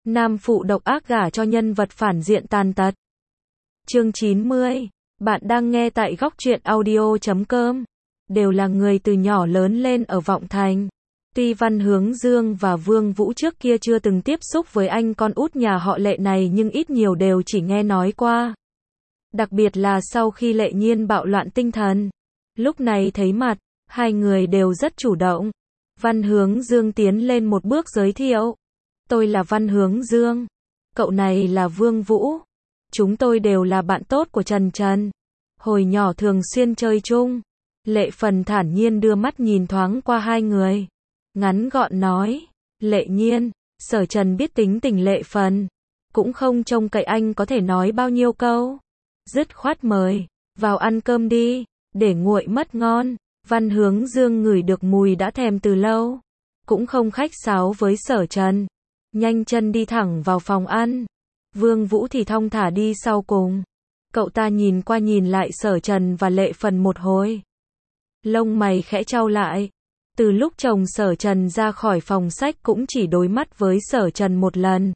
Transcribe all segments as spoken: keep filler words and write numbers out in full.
Nam phụ độc ác gả cho nhân vật phản diện tàn tật. Chương chín mươi. Bạn đang nghe tại góc truyện audio chấm com. Đều là người từ nhỏ lớn lên ở Vọng Thành. Tuy Văn Hướng Dương và Vương Vũ trước kia chưa từng tiếp xúc với anh con út nhà họ Lệ này nhưng ít nhiều đều chỉ nghe nói qua. Đặc biệt là sau khi Lệ Nhiên bạo loạn tinh thần. Lúc này thấy mặt, hai người đều rất chủ động. Văn Hướng Dương tiến lên một bước giới thiệu. Tôi là Văn Hướng Dương. Cậu này là Vương Vũ. Chúng tôi đều là bạn tốt của Trần Trần. Hồi nhỏ thường xuyên chơi chung. Lệ Phần thản nhiên đưa mắt nhìn thoáng qua hai người. Ngắn gọn nói. Lệ Nhiên, Sở Trần biết tính tình Lệ Phần. Cũng không trông cậy anh có thể nói bao nhiêu câu. Dứt khoát mời. Vào ăn cơm đi. Để nguội mất ngon. Văn Hướng Dương ngửi được mùi đã thèm từ lâu. Cũng không khách sáo với Sở Trần. Nhanh chân đi thẳng vào phòng ăn. Vương Vũ thì thong thả đi sau cùng. Cậu ta nhìn qua nhìn lại Sở Trần và Lệ Phần một hồi. Lông mày khẽ chau lại. Từ lúc chồng Sở Trần ra khỏi phòng sách cũng chỉ đối mắt với Sở Trần một lần.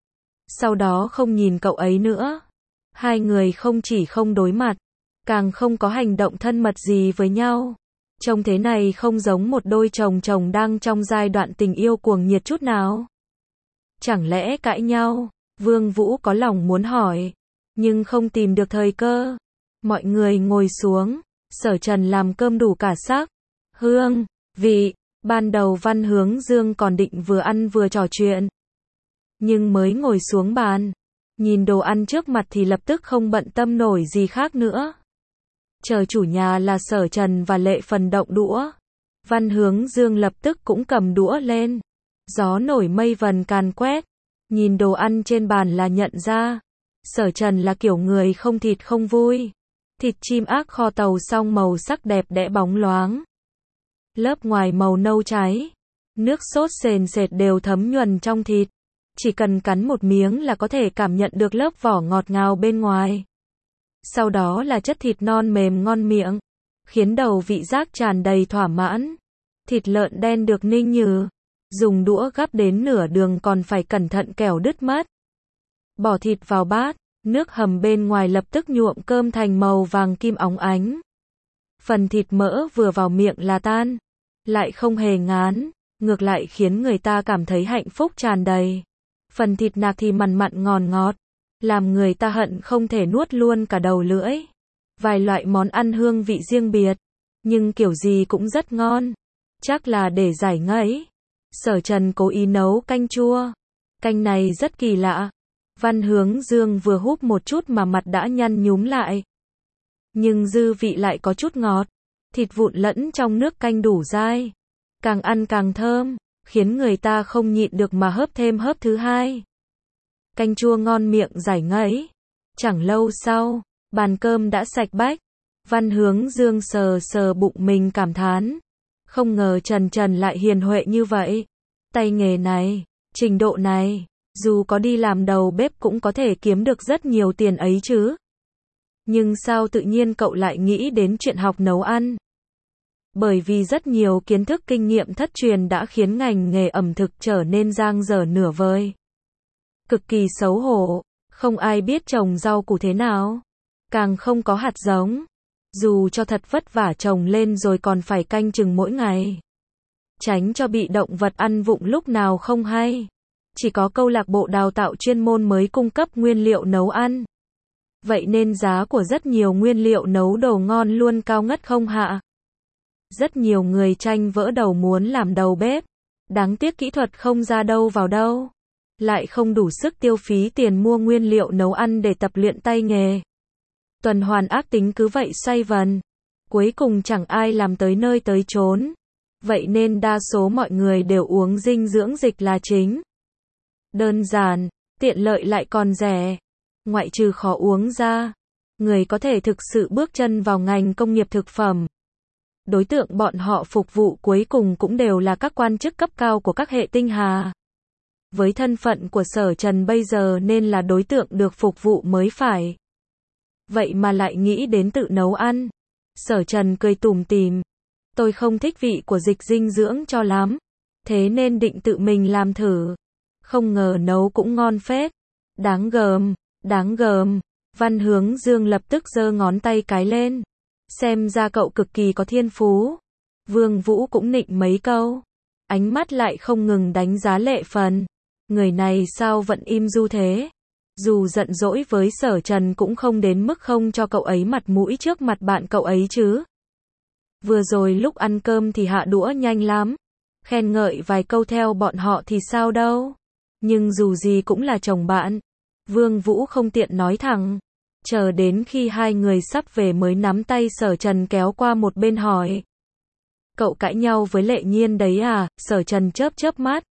Sau đó không nhìn cậu ấy nữa. Hai người không chỉ không đối mặt, càng không có hành động thân mật gì với nhau. Trông thế này không giống một đôi chồng chồng đang trong giai đoạn tình yêu cuồng nhiệt chút nào. Chẳng lẽ cãi nhau? Vương Vũ có lòng muốn hỏi, nhưng không tìm được thời cơ. Mọi người ngồi xuống, Sở Trần làm cơm đủ cả sắc, hương, vị. Ban đầu Văn Hướng Dương còn định vừa ăn vừa trò chuyện. Nhưng mới ngồi xuống bàn, nhìn đồ ăn trước mặt thì lập tức không bận tâm nổi gì khác nữa. Chờ chủ nhà là Sở Trần và Lệ Phần động đũa. Văn Hướng Dương lập tức cũng cầm đũa lên. Gió nổi mây vần càn quét. Nhìn đồ ăn trên bàn là nhận ra. Sở Trần là kiểu người không thịt không vui. Thịt chim ác kho tàu xong màu sắc đẹp đẽ bóng loáng. Lớp ngoài màu nâu cháy. Nước sốt sền sệt đều thấm nhuần trong thịt. Chỉ cần cắn một miếng là có thể cảm nhận được lớp vỏ ngọt ngào bên ngoài. Sau đó là chất thịt non mềm ngon miệng, khiến đầu vị giác tràn đầy thỏa mãn. Thịt lợn đen được ninh nhừ, dùng đũa gắp đến nửa đường còn phải cẩn thận kẻo đứt mất. Bỏ thịt vào bát, nước hầm bên ngoài lập tức nhuộm cơm thành màu vàng kim óng ánh. Phần thịt mỡ vừa vào miệng là tan, lại không hề ngán, ngược lại khiến người ta cảm thấy hạnh phúc tràn đầy. Phần thịt nạc thì mặn mặn ngọt ngọt, làm người ta hận không thể nuốt luôn cả đầu lưỡi. Vài loại món ăn hương vị riêng biệt, nhưng kiểu gì cũng rất ngon. Chắc là để giải ngấy. Sở Trần cố ý nấu canh chua. Canh này rất kỳ lạ. Văn Hướng Dương vừa húp một chút mà mặt đã nhăn nhúm lại. Nhưng dư vị lại có chút ngọt. Thịt vụn lẫn trong nước canh đủ dai. Càng ăn càng thơm, khiến người ta không nhịn được mà hớp thêm hớp thứ hai. Canh chua ngon miệng giải ngấy. Chẳng lâu sau, bàn cơm đã sạch bách. Văn Hướng Dương sờ sờ bụng mình cảm thán. Không ngờ Trần Trần lại hiền huệ như vậy. Tay nghề này, trình độ này, dù có đi làm đầu bếp cũng có thể kiếm được rất nhiều tiền ấy chứ. Nhưng sao tự nhiên cậu lại nghĩ đến chuyện học nấu ăn? Bởi vì rất nhiều kiến thức kinh nghiệm thất truyền đã khiến ngành nghề ẩm thực trở nên dang dở nửa vời. Cực kỳ xấu hổ, không ai biết trồng rau củ thế nào, càng không có hạt giống. Dù cho thật vất vả trồng lên rồi còn phải canh chừng mỗi ngày. Tránh cho bị động vật ăn vụng lúc nào không hay. Chỉ có câu lạc bộ đào tạo chuyên môn mới cung cấp nguyên liệu nấu ăn. Vậy nên giá của rất nhiều nguyên liệu nấu đồ ngon luôn cao ngất không hạ. Rất nhiều người tranh vỡ đầu muốn làm đầu bếp. Đáng tiếc kỹ thuật không ra đâu vào đâu. Lại không đủ sức tiêu phí tiền mua nguyên liệu nấu ăn để tập luyện tay nghề. Tuần hoàn ác tính cứ vậy xoay vần. Cuối cùng chẳng ai làm tới nơi tới chốn. Vậy nên đa số mọi người đều uống dinh dưỡng dịch là chính. Đơn giản, tiện lợi lại còn rẻ. Ngoại trừ khó uống ra, người có thể thực sự bước chân vào ngành công nghiệp thực phẩm. Đối tượng bọn họ phục vụ cuối cùng cũng đều là các quan chức cấp cao của các hệ tinh hà. Với thân phận của Sở Trần bây giờ nên là đối tượng được phục vụ mới phải. Vậy mà lại nghĩ đến tự nấu ăn. Sở Trần cười tủm tỉm. Tôi không thích vị của dịch dinh dưỡng cho lắm. Thế nên định tự mình làm thử. Không ngờ nấu cũng ngon phết. Đáng gờm, đáng gờm. Văn Hướng Dương lập tức giơ ngón tay cái lên. Xem ra cậu cực kỳ có thiên phú. Vương Vũ cũng nịnh mấy câu. Ánh mắt lại không ngừng đánh giá Lệ Phần. Người này sao vẫn im du thế? Dù giận dỗi với Sở Trần cũng không đến mức không cho cậu ấy mặt mũi trước mặt bạn cậu ấy chứ. Vừa rồi lúc ăn cơm thì hạ đũa nhanh lắm. Khen ngợi vài câu theo bọn họ thì sao đâu. Nhưng dù gì cũng là chồng bạn. Vương Vũ không tiện nói thẳng. Chờ đến khi hai người sắp về mới nắm tay Sở Trần kéo qua một bên hỏi. Cậu cãi nhau với Lệ Nhiên đấy à? Sở Trần chớp chớp mắt.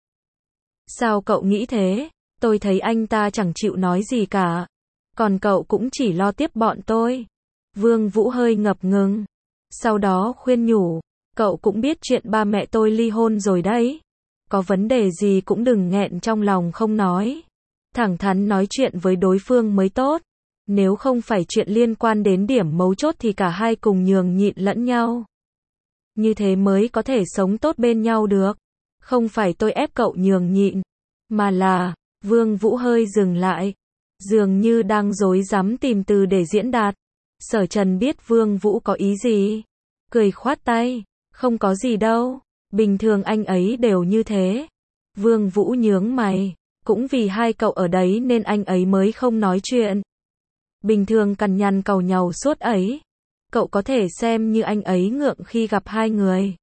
Sao cậu nghĩ thế? Tôi thấy anh ta chẳng chịu nói gì cả. Còn cậu cũng chỉ lo tiếp bọn tôi. Vương Vũ hơi ngập ngừng. Sau đó khuyên nhủ. Cậu cũng biết chuyện ba mẹ tôi ly hôn rồi đấy. Có vấn đề gì cũng đừng nghẹn trong lòng không nói. Thẳng thắn nói chuyện với đối phương mới tốt. Nếu không phải chuyện liên quan đến điểm mấu chốt thì cả hai cùng nhường nhịn lẫn nhau. Như thế mới có thể sống tốt bên nhau được. Không phải tôi ép cậu nhường nhịn. Mà là, Vương Vũ hơi dừng lại. Dường như đang rối rắm tìm từ để diễn đạt. Sở Trần biết Vương Vũ có ý gì. Cười khoát tay. Không có gì đâu. Bình thường anh ấy đều như thế. Vương Vũ nhướng mày. Cũng vì hai cậu ở đấy nên anh ấy mới không nói chuyện. Bình thường cằn nhằn càu nhàu suốt ấy. Cậu có thể xem như anh ấy ngượng khi gặp hai người.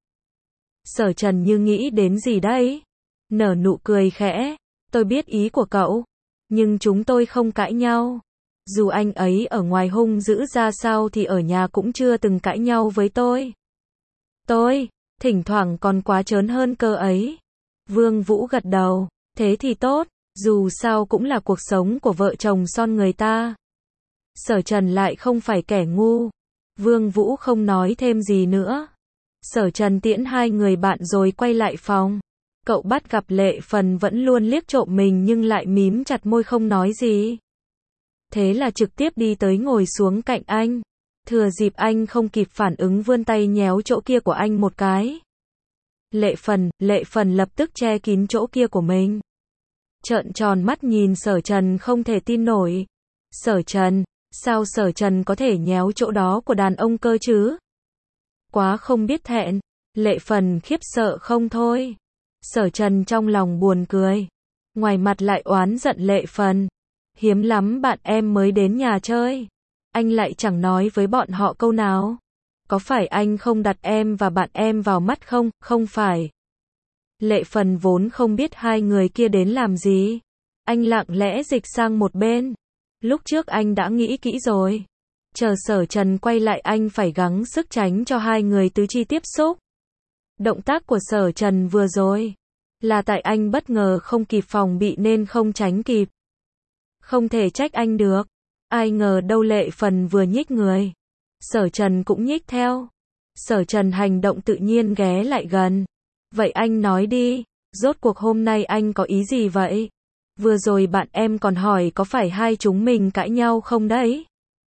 Sở Trần như nghĩ đến gì đấy. Nở nụ cười khẽ. Tôi biết ý của cậu. Nhưng chúng tôi không cãi nhau. Dù anh ấy ở ngoài hung dữ ra sao thì ở nhà cũng chưa từng cãi nhau với tôi. Tôi, thỉnh thoảng còn quá trớn hơn cơ ấy. Vương Vũ gật đầu. Thế thì tốt. Dù sao cũng là cuộc sống của vợ chồng son người ta. Sở Trần lại không phải kẻ ngu. Vương Vũ không nói thêm gì nữa. Sở Trần tiễn hai người bạn rồi quay lại phòng. Cậu bắt gặp Lệ Phần vẫn luôn liếc trộm mình nhưng lại mím chặt môi không nói gì. Thế là trực tiếp đi tới ngồi xuống cạnh anh. Thừa dịp anh không kịp phản ứng vươn tay nhéo chỗ kia của anh một cái. Lệ Phần, Lệ Phần lập tức che kín chỗ kia của mình. Trợn tròn mắt nhìn Sở Trần không thể tin nổi. Sở Trần, sao Sở Trần có thể nhéo chỗ đó của đàn ông cơ chứ? Quá không biết thẹn. Lệ Phần khiếp sợ không thôi. Sở Trần trong lòng buồn cười. Ngoài mặt lại oán giận Lệ Phần. Hiếm lắm bạn em mới đến nhà chơi. Anh lại chẳng nói với bọn họ câu nào. Có phải anh không đặt em và bạn em vào mắt không? Không phải. Lệ Phần vốn không biết hai người kia đến làm gì. Anh lặng lẽ dịch sang một bên. Lúc trước anh đã nghĩ kỹ rồi. Chờ Sở Trần quay lại anh phải gắng sức tránh cho hai người tứ chi tiếp xúc. Động tác của Sở Trần vừa rồi là tại anh bất ngờ không kịp phòng bị nên không tránh kịp. Không thể trách anh được. Ai ngờ đâu Lệ Phần vừa nhích người. Sở Trần cũng nhích theo. Sở Trần hành động tự nhiên ghé lại gần. Vậy anh nói đi, rốt cuộc hôm nay anh có ý gì vậy? Vừa rồi bạn em còn hỏi có phải hai chúng mình cãi nhau không đấy?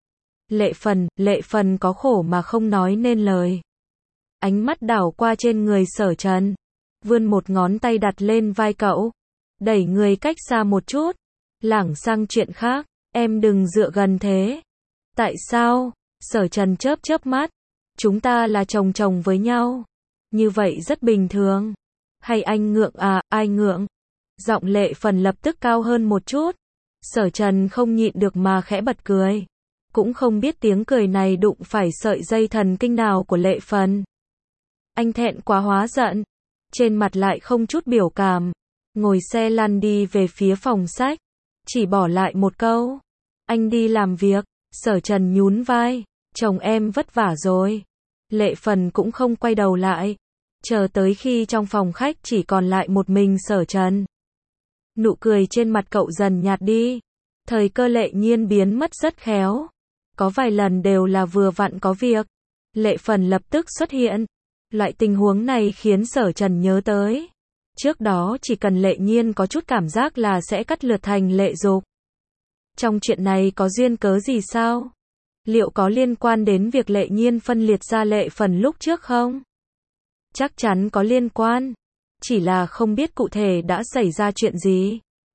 Lệ Phần, Lệ Phần có khổ mà không nói nên lời. Ánh mắt đảo qua trên người Sở Trần. Vươn một ngón tay đặt lên vai cậu. Đẩy người cách xa một chút. Lảng sang chuyện khác. Em đừng dựa gần thế. Tại sao? Sở Trần chớp chớp mắt. Chúng ta là chồng chồng với nhau. Như vậy rất bình thường. Hay anh ngượng à? Ai ngượng? Giọng Lệ Phần lập tức cao hơn một chút. Sở Trần không nhịn được mà khẽ bật cười. Cũng không biết tiếng cười này đụng phải sợi dây thần kinh nào của Lệ Phần. Anh thẹn quá hóa giận. Trên mặt lại không chút biểu cảm. Ngồi xe lăn đi về phía phòng sách. Chỉ bỏ lại một câu. Anh đi làm việc. Sở Trần nhún vai. Chồng em vất vả rồi. Lệ Phần cũng không quay đầu lại. Chờ tới khi trong phòng khách chỉ còn lại một mình Sở Trần. Nụ cười trên mặt cậu dần nhạt đi. Thời cơ Lệ Nhiên biến mất rất khéo. Có vài lần đều là vừa vặn có việc. Lệ Phần lập tức xuất hiện. Loại tình huống này khiến Sở Trần nhớ tới. Trước đó chỉ cần Lệ Nhiên có chút cảm giác là sẽ cắt lượt thành Lệ Dục. Trong chuyện này có duyên cớ gì sao? Liệu có liên quan đến việc Lệ Nhiên phân liệt ra Lệ Phần lúc trước không? Chắc chắn có liên quan. Chỉ là không biết cụ thể đã xảy ra chuyện gì.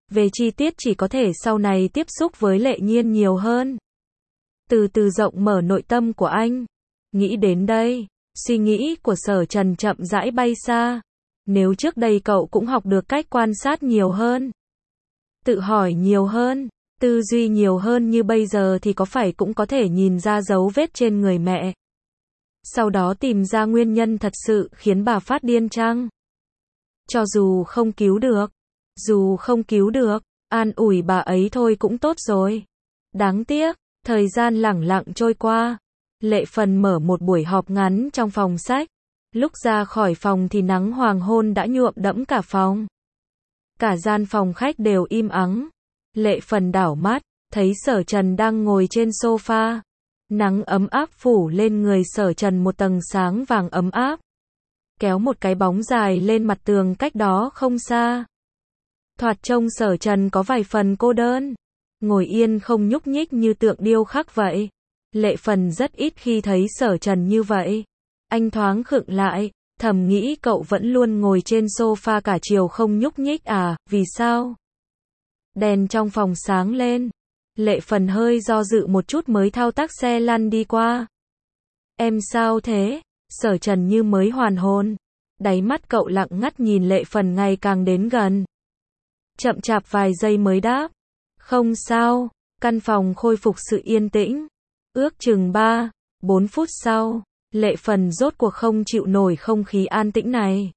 Về chi tiết chỉ có thể sau này tiếp xúc với Lệ Nhiên nhiều hơn. Từ từ rộng mở nội tâm của anh. Nghĩ đến đây, suy nghĩ của Sở Trần chậm rãi bay xa. Nếu trước đây cậu cũng học được cách quan sát nhiều hơn, tự hỏi nhiều hơn, tư duy nhiều hơn như bây giờ thì có phải cũng có thể nhìn ra dấu vết trên người mẹ. Sau đó tìm ra nguyên nhân thật sự khiến bà phát điên chăng? Cho dù không cứu được, dù không cứu được, an ủi bà ấy thôi cũng tốt rồi. Đáng tiếc, thời gian lẳng lặng trôi qua. Lệ Phần mở một buổi họp ngắn trong phòng sách. Lúc ra khỏi phòng thì nắng hoàng hôn đã nhuộm đẫm cả phòng. Cả gian phòng khách đều im ắng. Lệ Phần đảo mắt, thấy Sở Trần đang ngồi trên sofa. Nắng ấm áp phủ lên người Sở Trần một tầng sáng vàng ấm áp. Kéo một cái bóng dài lên mặt tường cách đó không xa. Thoạt trông Sở Trần có vài phần cô đơn. Ngồi yên không nhúc nhích như tượng điêu khắc vậy. Lệ Phần rất ít khi thấy Sở Trần như vậy. Anh thoáng khựng lại, thầm nghĩ cậu vẫn luôn ngồi trên sofa cả chiều không nhúc nhích à, vì sao? Đèn trong phòng sáng lên. Lệ Phần hơi do dự một chút mới thao tác xe lăn đi qua. Em sao thế? Sở Trần như mới hoàn hồn. Đáy mắt cậu lặng ngắt nhìn Lệ Phần ngày càng đến gần. Chậm chạp vài giây mới đáp. Không sao. Căn phòng khôi phục sự yên tĩnh. Ước chừng ba, bốn phút sau, Lệ Phần rốt cuộc không chịu nổi không khí an tĩnh này.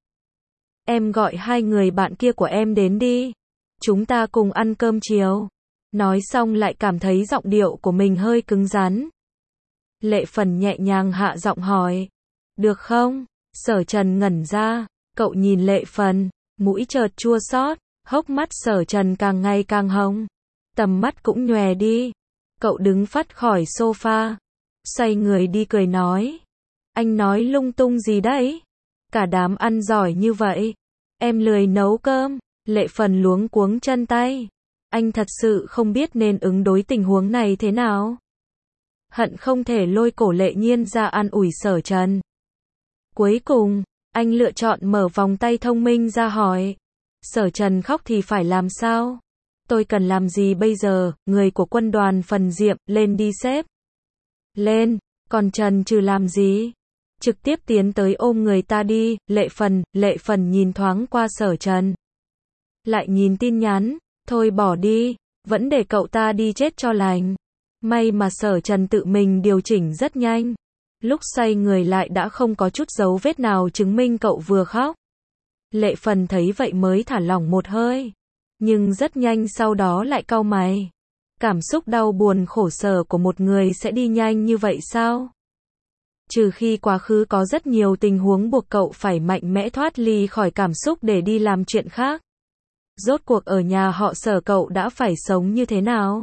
Em gọi hai người bạn kia của em đến đi. Chúng ta cùng ăn cơm chiều. Nói xong lại cảm thấy giọng điệu của mình hơi cứng rắn. Lệ Phần nhẹ nhàng hạ giọng hỏi. Được không? Sở Trần ngẩn ra. Cậu nhìn Lệ Phần, mũi chợt chua xót, hốc mắt Sở Trần càng ngày càng hồng. Tầm mắt cũng nhòe đi. Cậu đứng phắt khỏi sofa. Xoay người đi cười nói. Anh nói lung tung gì đấy? Cả đám ăn giỏi như vậy. Em lười nấu cơm. Lệ Phần luống cuống chân tay. Anh thật sự không biết nên ứng đối tình huống này thế nào. Hận không thể lôi cổ Lệ Nhiên ra an ủi Sở Trần. Cuối cùng, anh lựa chọn mở vòng tay thông minh ra hỏi. Sở Trần khóc thì phải làm sao? Tôi cần làm gì bây giờ? Người của quân đoàn Phần Diệm, lên đi sếp. Lên, còn Trần trừ làm gì? Trực tiếp tiến tới ôm người ta đi. Lệ Phần, Lệ Phần nhìn thoáng qua Sở Trần. Lại nhìn tin nhắn, thôi bỏ đi, vẫn để cậu ta đi chết cho lành. May mà Sở Trần tự mình điều chỉnh rất nhanh. Lúc xoay người lại đã không có chút dấu vết nào chứng minh cậu vừa khóc. Lệ Phần thấy vậy mới thả lỏng một hơi. Nhưng rất nhanh sau đó lại cau mày. Cảm xúc đau buồn khổ sở của một người sẽ đi nhanh như vậy sao? Trừ khi quá khứ có rất nhiều tình huống buộc cậu phải mạnh mẽ thoát ly khỏi cảm xúc để đi làm chuyện khác. Rốt cuộc ở nhà họ Sở cậu đã phải sống như thế nào?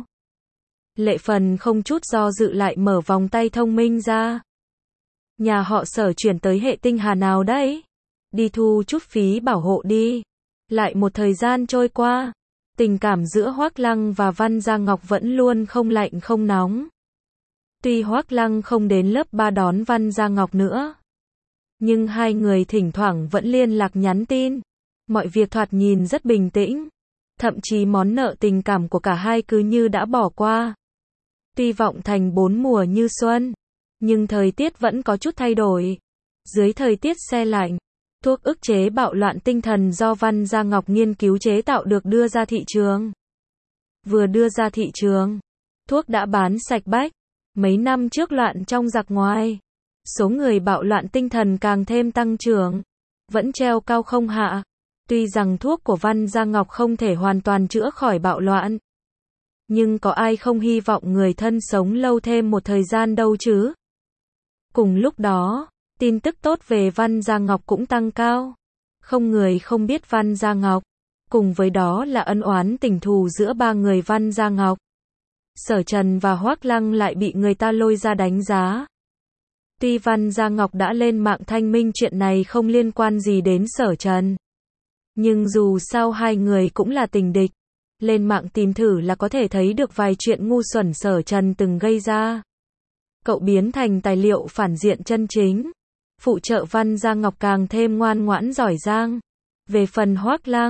Lệ Phần không chút do dự lại mở vòng tay thông minh ra. Nhà họ Sở chuyển tới hệ tinh hà nào đấy? Đi thu chút phí bảo hộ đi. Lại một thời gian trôi qua, tình cảm giữa Hoắc Lăng và Văn Gia Ngọc vẫn luôn không lạnh không nóng. Tuy Hoắc Lăng không đến lớp ba đón Văn Gia Ngọc nữa, nhưng hai người thỉnh thoảng vẫn liên lạc nhắn tin. Mọi việc thoạt nhìn rất bình tĩnh, thậm chí món nợ tình cảm của cả hai cứ như đã bỏ qua. Tuy Vọng Thành bốn mùa như xuân, nhưng thời tiết vẫn có chút thay đổi. Dưới thời tiết se lạnh, thuốc ức chế bạo loạn tinh thần do Văn Gia Ngọc nghiên cứu chế tạo được đưa ra thị trường. Vừa đưa ra thị trường, thuốc đã bán sạch bách. Mấy năm trước loạn trong giặc ngoài, số người bạo loạn tinh thần càng thêm tăng trưởng, vẫn treo cao không hạ. Tuy rằng thuốc của Văn Gia Ngọc không thể hoàn toàn chữa khỏi bạo loạn, nhưng có ai không hy vọng người thân sống lâu thêm một thời gian đâu chứ? Cùng lúc đó, tin tức tốt về Văn Gia Ngọc cũng tăng cao. Không người không biết Văn Gia Ngọc. Cùng với đó là ân oán tình thù giữa ba người Văn Gia Ngọc. Sở Trần và Hoắc Lăng lại bị người ta lôi ra đánh giá. Tuy Văn Gia Ngọc đã lên mạng thanh minh chuyện này không liên quan gì đến Sở Trần, nhưng dù sao hai người cũng là tình địch. Lên mạng tìm thử là có thể thấy được vài chuyện ngu xuẩn Sở Trần từng gây ra. Cậu biến thành tài liệu phản diện chân chính. Phụ trợ Văn Gia Ngọc càng thêm ngoan ngoãn giỏi giang. Về phần Hoắc Lăng,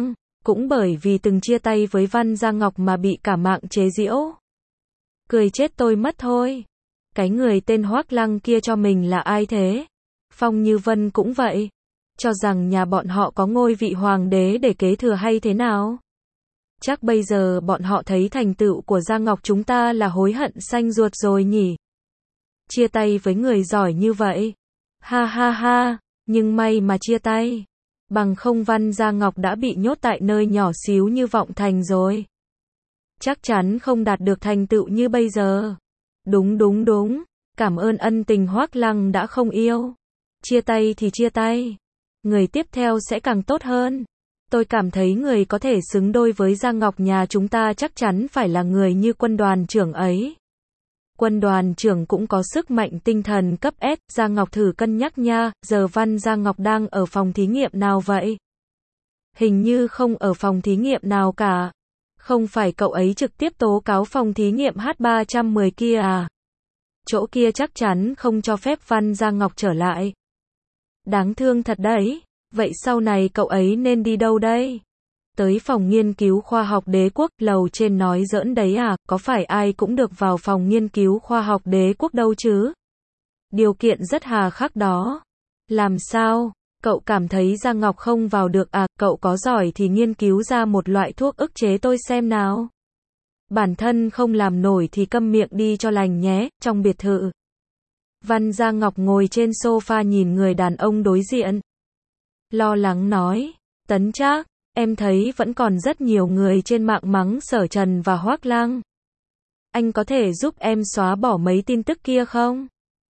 cũng bởi vì từng chia tay với Văn Gia Ngọc mà bị cả mạng chế giễu. Cười chết tôi mất thôi. Cái người tên Hoác Lăng kia cho mình là ai thế? Phong Như Vân cũng vậy. Cho rằng nhà bọn họ có ngôi vị hoàng đế để kế thừa hay thế nào? Chắc bây giờ bọn họ thấy thành tựu của Gia Ngọc chúng ta là hối hận xanh ruột rồi nhỉ? Chia tay với người giỏi như vậy. Ha ha ha, nhưng may mà chia tay. Bằng không Văn Gia Ngọc đã bị nhốt tại nơi nhỏ xíu như Vọng Thành rồi. Chắc chắn không đạt được thành tựu như bây giờ. Đúng đúng đúng, cảm ơn ân tình Hoác Lăng đã không yêu. Chia tay thì chia tay. Người tiếp theo sẽ càng tốt hơn. Tôi cảm thấy người có thể xứng đôi với Gia Ngọc nhà chúng ta chắc chắn phải là người như Quân đoàn trưởng ấy. Quân đoàn trưởng cũng có sức mạnh tinh thần cấp S, Gia Ngọc thử cân nhắc nha, giờ Văn Gia Ngọc đang ở phòng thí nghiệm nào vậy? Hình như không ở phòng thí nghiệm nào cả. Không phải cậu ấy trực tiếp tố cáo phòng thí nghiệm H ba trăm mười kia à? Chỗ kia chắc chắn không cho phép Văn Gia Ngọc trở lại. Đáng thương thật đấy. Vậy sau này cậu ấy nên đi đâu đây? Tới phòng nghiên cứu khoa học đế quốc, lầu trên nói giỡn đấy à, có phải ai cũng được vào phòng nghiên cứu khoa học đế quốc đâu chứ? Điều kiện rất hà khắc đó. Làm sao? Cậu cảm thấy Gia Ngọc không vào được à, cậu có giỏi thì nghiên cứu ra một loại thuốc ức chế tôi xem nào. Bản thân không làm nổi thì câm miệng đi cho lành nhé, trong biệt thự. Văn Gia Ngọc ngồi trên sofa nhìn người đàn ông đối diện. Lo lắng nói, Tấn Trác, em thấy vẫn còn rất nhiều người trên mạng mắng Sở Trần và Hoác Lăng. Anh có thể giúp em xóa bỏ mấy tin tức kia không?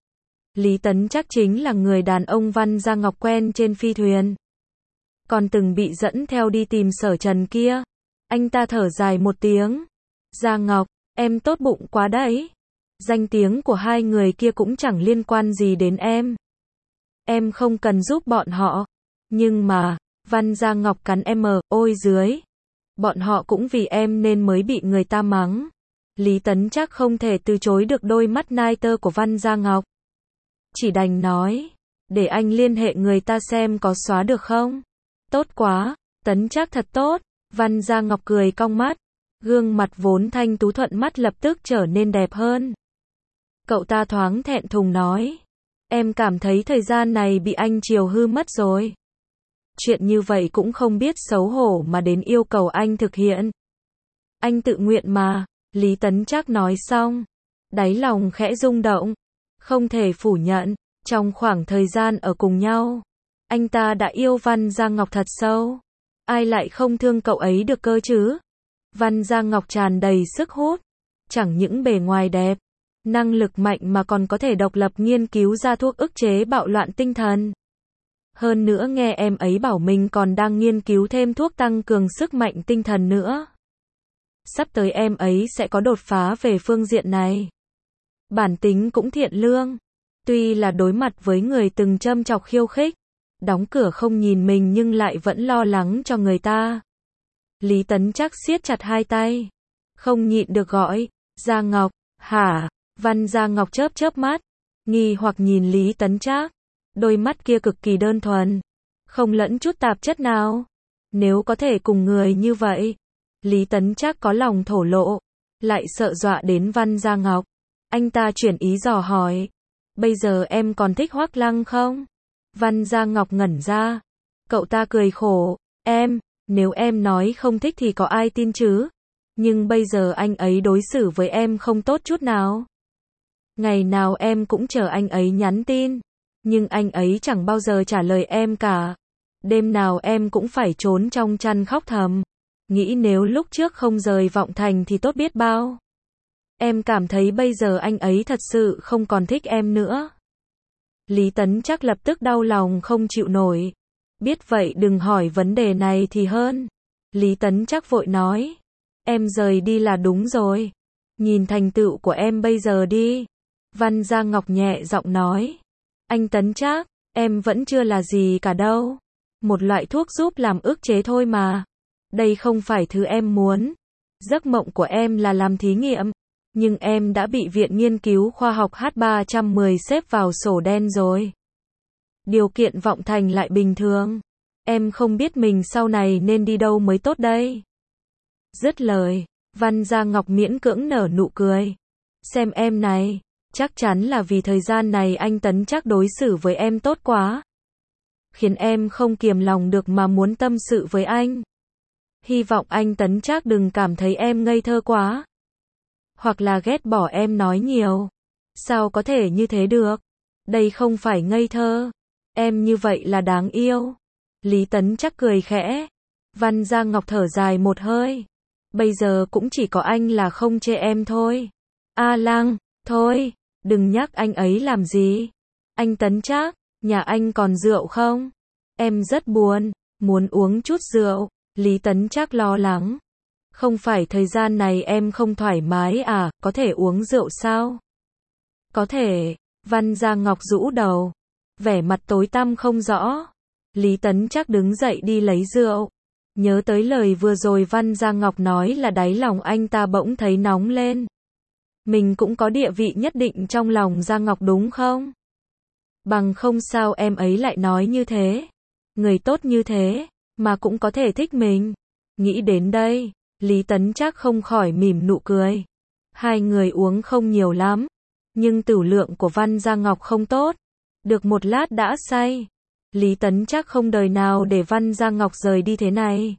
Lý Tấn Trác chính là người đàn ông Văn Gia Ngọc quen trên phi thuyền. Còn từng bị dẫn theo đi tìm Sở Trần kia. Anh ta thở dài một tiếng. Gia Ngọc, em tốt bụng quá đấy. Danh tiếng của hai người kia cũng chẳng liên quan gì đến em. Em không cần giúp bọn họ. Nhưng mà, Văn Gia Ngọc cắn em, ôi dưới. Bọn họ cũng vì em nên mới bị người ta mắng. Lý Tấn Trác không thể từ chối được đôi mắt nai tơ của Văn Gia Ngọc. Chỉ đành nói, để anh liên hệ người ta xem có xóa được không? Tốt quá, Tấn Trác thật tốt. Văn Gia Ngọc cười cong mắt. Gương mặt vốn thanh tú thuận mắt lập tức trở nên đẹp hơn. Cậu ta thoáng thẹn thùng nói. Em cảm thấy thời gian này bị anh chiều hư mất rồi. Chuyện như vậy cũng không biết xấu hổ mà đến yêu cầu anh thực hiện. Anh tự nguyện mà, Lý Tấn Trác nói xong. Đáy lòng khẽ rung động. Không thể phủ nhận, trong khoảng thời gian ở cùng nhau, anh ta đã yêu Văn Gia Ngọc thật sâu. Ai lại không thương cậu ấy được cơ chứ? Văn Gia Ngọc tràn đầy sức hút. Chẳng những bề ngoài đẹp, năng lực mạnh mà còn có thể độc lập nghiên cứu ra thuốc ức chế bạo loạn tinh thần. Hơn nữa nghe em ấy bảo mình còn đang nghiên cứu thêm thuốc tăng cường sức mạnh tinh thần nữa. Sắp tới em ấy sẽ có đột phá về phương diện này. Bản tính cũng thiện lương. Tuy là đối mặt với người từng châm chọc khiêu khích, đóng cửa không nhìn mình nhưng lại vẫn lo lắng cho người ta. Lý Tấn Trác siết chặt hai tay. Không nhịn được gọi, Gia Ngọc, hả? Văn Gia Ngọc chớp chớp mắt, nghi hoặc nhìn Lý Tấn Trác. Đôi mắt kia cực kỳ đơn thuần, không lẫn chút tạp chất nào. Nếu có thể cùng người như vậy, Lý Tấn Trác có lòng thổ lộ, lại sợ dọa đến Văn Gia Ngọc. Anh ta chuyển ý dò hỏi, bây giờ em còn thích Hoác Lăng không? Văn Gia Ngọc ngẩn ra. Cậu ta cười khổ, em, nếu em nói không thích thì có ai tin chứ? Nhưng bây giờ anh ấy đối xử với em không tốt chút nào. Ngày nào em cũng chờ anh ấy nhắn tin, nhưng anh ấy chẳng bao giờ trả lời em cả. Đêm nào em cũng phải trốn trong chăn khóc thầm. Nghĩ nếu lúc trước không rời Vọng Thành thì tốt biết bao. Em cảm thấy bây giờ anh ấy thật sự không còn thích em nữa. Lý Tấn Trác lập tức đau lòng không chịu nổi. Biết vậy đừng hỏi vấn đề này thì hơn. Lý Tấn Trác vội nói. Em rời đi là đúng rồi. Nhìn thành tựu của em bây giờ đi. Văn Gia Ngọc nhẹ giọng nói. Anh Tấn Trác, em vẫn chưa là gì cả đâu. Một loại thuốc giúp làm ức chế thôi mà. Đây không phải thứ em muốn. Giấc mộng của em là làm thí nghiệm. Nhưng em đã bị Viện Nghiên cứu Khoa học H ba trăm mười xếp vào sổ đen rồi. Điều kiện Vọng Thành lại bình thường. Em không biết mình sau này nên đi đâu mới tốt đây. Dứt lời, Văn Gia Ngọc miễn cưỡng nở nụ cười. Xem em này, chắc chắn là vì thời gian này anh Tấn Trác đối xử với em tốt quá, khiến em không kiềm lòng được mà muốn tâm sự với anh. Hy vọng anh Tấn Trác đừng cảm thấy em ngây thơ quá, hoặc là ghét bỏ em nói nhiều. Sao có thể như thế được? Đây không phải ngây thơ. Em như vậy là đáng yêu. Lý Tấn Trác cười khẽ. Văn Gia Ngọc thở dài một hơi. Bây giờ cũng chỉ có anh là không chê em thôi. A Lăng, thôi, đừng nhắc anh ấy làm gì. Anh Tấn Trác, nhà anh còn rượu không? Em rất buồn, muốn uống chút rượu. Lý Tấn Trác lo lắng. Không phải thời gian này em không thoải mái à, có thể uống rượu sao? Có thể. Văn Gia Ngọc rũ đầu, vẻ mặt tối tăm không rõ. Lý Tấn Trác đứng dậy đi lấy rượu. Nhớ tới lời vừa rồi Văn Gia Ngọc nói là đáy lòng anh ta bỗng thấy nóng lên. Mình cũng có địa vị nhất định trong lòng Gia Ngọc đúng không? Bằng không sao em ấy lại nói như thế. Người tốt như thế, mà cũng có thể thích mình. Nghĩ đến đây, Lý Tấn Trác không khỏi mỉm nụ cười. Hai người uống không nhiều lắm, nhưng tửu lượng của Văn Gia Ngọc không tốt. Được một lát đã say. Lý Tấn Trác không đời nào để Văn Gia Ngọc rời đi thế này.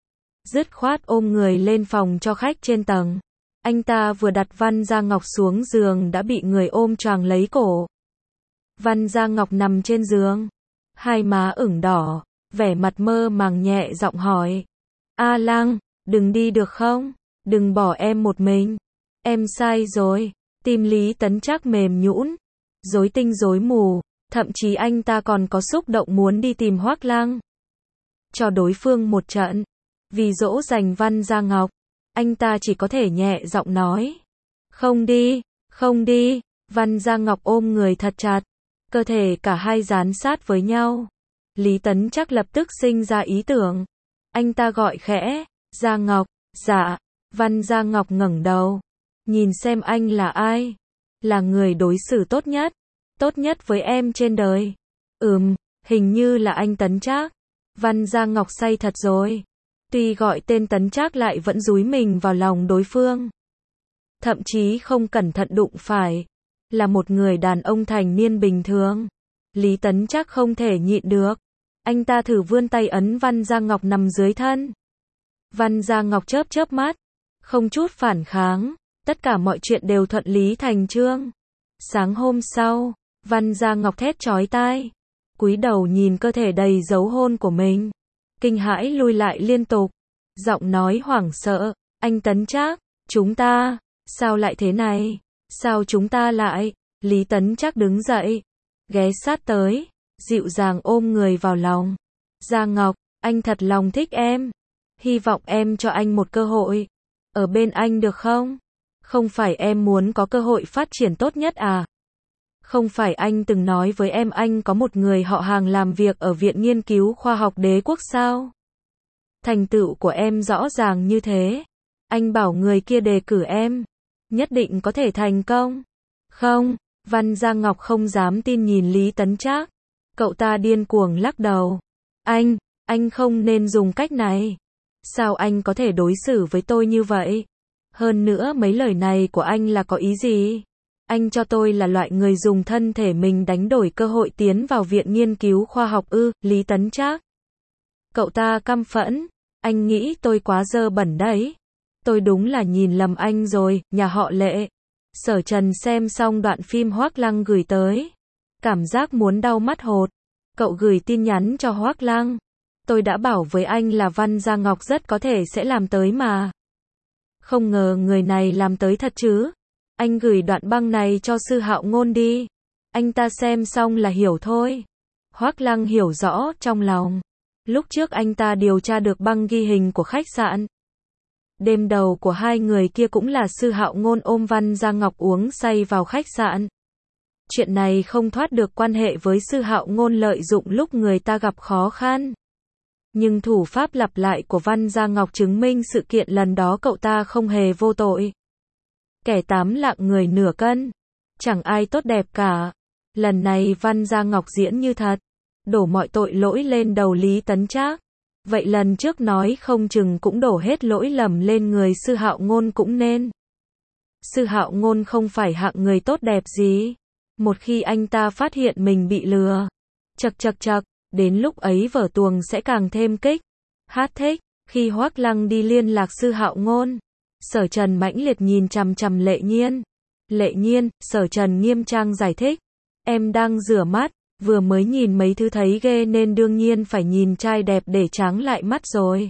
Dứt khoát ôm người lên phòng cho khách trên tầng. Anh ta vừa đặt Văn Gia Ngọc xuống giường đã bị người ôm choàng lấy cổ. Văn Gia Ngọc nằm trên giường, hai má ửng đỏ, vẻ mặt mơ màng nhẹ giọng hỏi. A Lăng, đừng đi được không? Đừng bỏ em một mình. Em sai rồi. Tim Lý Tấn Trác mềm nhũn, rối tinh rối mù, thậm chí anh ta còn có xúc động muốn đi tìm Hoắc Lăng, cho đối phương một trận. Vì dỗ dành Văn Gia Ngọc, anh ta chỉ có thể nhẹ giọng nói. Không đi, không đi. Văn Gia Ngọc ôm người thật chặt, cơ thể cả hai dán sát với nhau. Lý Tấn Trác lập tức sinh ra ý tưởng. Anh ta gọi khẽ, Gia Ngọc, dạ. Văn Gia Ngọc ngẩng đầu, nhìn xem anh là ai. Là người đối xử tốt nhất, tốt nhất với em trên đời. Ừm, hình như là anh Tấn Trác. Văn Gia Ngọc say thật rồi. Tuy gọi tên Tấn Trác lại vẫn dúi mình vào lòng đối phương. Thậm chí không cẩn thận đụng phải. Là một người đàn ông thành niên bình thường. Lý Tấn Trác không thể nhịn được. Anh ta thử vươn tay ấn Văn Gia Ngọc nằm dưới thân. Văn Gia Ngọc chớp chớp mắt, không chút phản kháng. Tất cả mọi chuyện đều thuận lý thành chương. Sáng hôm sau, Văn Gia Ngọc thét chói tai, cúi đầu nhìn cơ thể đầy dấu hôn của mình, kinh hãi lùi lại liên tục, giọng nói hoảng sợ, anh Tấn Trác, chúng ta, sao lại thế này, sao chúng ta lại, Lý Tấn Trác đứng dậy, ghé sát tới, dịu dàng ôm người vào lòng. Gia Ngọc, anh thật lòng thích em, hy vọng em cho anh một cơ hội, ở bên anh được không? Không phải em muốn có cơ hội phát triển tốt nhất à? Không phải anh từng nói với em anh có một người họ hàng làm việc ở Viện Nghiên cứu Khoa học Đế quốc sao? Thành tựu của em rõ ràng như thế. Anh bảo người kia đề cử em, nhất định có thể thành công. Không, Văn Gia Ngọc không dám tin nhìn Lý Tấn Trác. Cậu ta điên cuồng lắc đầu. Anh, anh không nên dùng cách này. Sao anh có thể đối xử với tôi như vậy? Hơn nữa mấy lời này của anh là có ý gì? Anh cho tôi là loại người dùng thân thể mình đánh đổi cơ hội tiến vào Viện Nghiên cứu Khoa học ư, Lý Tấn Trác. Cậu ta căm phẫn. Anh nghĩ tôi quá dơ bẩn đấy. Tôi đúng là nhìn lầm anh rồi, nhà họ Lệ. Sở Trần xem xong đoạn phim Hoắc Lăng gửi tới. Cảm giác muốn đau mắt hột. Cậu gửi tin nhắn cho Hoắc Lăng. Tôi đã bảo với anh là Văn Gia Ngọc rất có thể sẽ làm tới mà. Không ngờ người này làm tới thật chứ. Anh gửi đoạn băng này cho Sư Hạo Ngôn đi. Anh ta xem xong là hiểu thôi. Hoắc Lăng hiểu rõ trong lòng. Lúc trước anh ta điều tra được băng ghi hình của khách sạn. Đêm đầu của hai người kia cũng là Sư Hạo Ngôn ôm Văn Gia Ngọc uống say vào khách sạn. Chuyện này không thoát được quan hệ với Sư Hạo Ngôn lợi dụng lúc người ta gặp khó khăn. Nhưng thủ pháp lặp lại của Văn Gia Ngọc chứng minh sự kiện lần đó cậu ta không hề vô tội. Kẻ tám lạng người nửa cân. Chẳng ai tốt đẹp cả. Lần này Văn Gia Ngọc diễn như thật. đổ mọi tội lỗi lên đầu Lý Tấn Trác. Vậy lần trước nói không chừng cũng đổ hết lỗi lầm lên người Sư Hạo Ngôn cũng nên. Sư Hạo Ngôn không phải hạng người tốt đẹp gì. Một khi anh ta phát hiện mình bị lừa, chật chật chật, đến lúc ấy vở tuồng sẽ càng thêm kích. Hát thích, khi Hoắc Lăng đi liên lạc Sư Hạo Ngôn, Sở Trần mãnh liệt nhìn chằm chằm Lệ Nhiên. Lệ Nhiên, Sở Trần nghiêm trang giải thích. Em đang rửa mắt, vừa mới nhìn mấy thứ thấy ghê nên đương nhiên phải nhìn trai đẹp để tráng lại mắt rồi.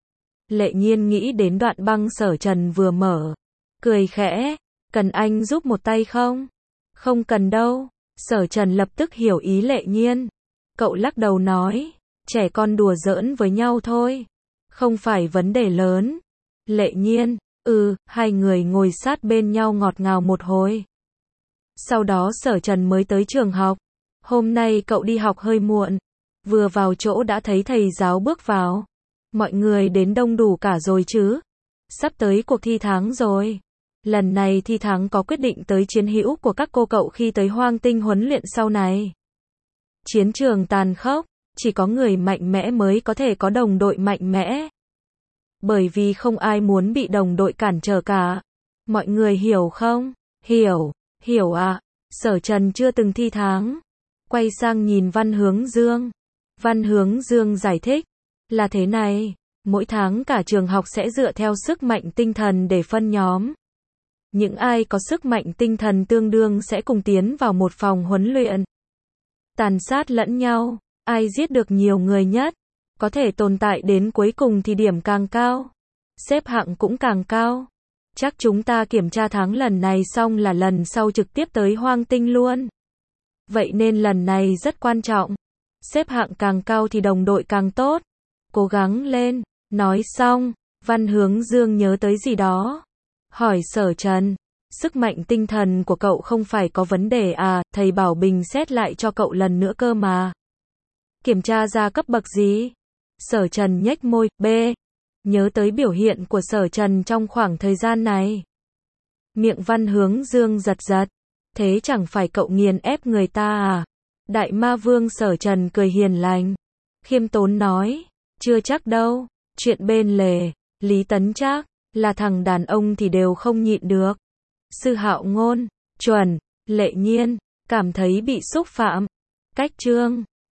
Lệ Nhiên nghĩ đến đoạn băng Sở Trần vừa mở. Cười khẽ, cần anh giúp một tay không? Không cần đâu. Sở Trần lập tức hiểu ý Lệ Nhiên. Cậu lắc đầu nói, trẻ con đùa giỡn với nhau thôi. Không phải vấn đề lớn. Lệ Nhiên, ừ, hai người ngồi sát bên nhau ngọt ngào một hồi. Sau đó Sở Trần mới tới trường học. Hôm nay cậu đi học hơi muộn. Vừa vào chỗ đã thấy thầy giáo bước vào. Mọi người đến đông đủ cả rồi chứ? Sắp tới cuộc thi tháng rồi. Lần này thi tháng có quyết định tới chiến hữu của các cô cậu khi tới Hoang Tinh huấn luyện sau này. Chiến trường tàn khốc, chỉ có người mạnh mẽ mới có thể có đồng đội mạnh mẽ. Bởi vì không ai muốn bị đồng đội cản trở cả. Mọi người hiểu không? Hiểu, hiểu ạ. Sở Trần chưa từng thi tháng. Quay sang nhìn Văn Hướng Dương. Văn Hướng Dương giải thích. Là thế này, mỗi tháng cả trường học sẽ dựa theo sức mạnh tinh thần để phân nhóm. Những ai có sức mạnh tinh thần tương đương sẽ cùng tiến vào một phòng huấn luyện. Tàn sát lẫn nhau, ai giết được nhiều người nhất, có thể tồn tại đến cuối cùng thì điểm càng cao. Xếp hạng cũng càng cao. Chắc chúng ta kiểm tra tháng lần này xong là lần sau trực tiếp tới Hoang Tinh luôn. Vậy nên lần này rất quan trọng. Xếp hạng càng cao thì đồng đội càng tốt. Cố gắng lên. Nói xong, Văn Hướng Dương nhớ tới gì đó. Hỏi Sở Trần, sức mạnh tinh thần của cậu không phải có vấn đề à, thầy bảo bình xét lại cho cậu lần nữa cơ mà. Kiểm tra ra cấp bậc gì? Sở Trần nhếch môi, B. Nhớ tới biểu hiện của Sở Trần trong khoảng thời gian này. Miệng Văn Hướng Dương giật giật. Thế chẳng phải cậu nghiền ép người ta à? Đại Ma Vương Sở Trần cười hiền lành. Khiêm tốn nói, chưa chắc đâu, chuyện bên lề, Lý Tấn Trác, là thằng đàn ông thì đều không nhịn được. Sư Hạo Ngôn, chuẩn, Lệ Nhiên, cảm thấy bị xúc phạm. Cách chương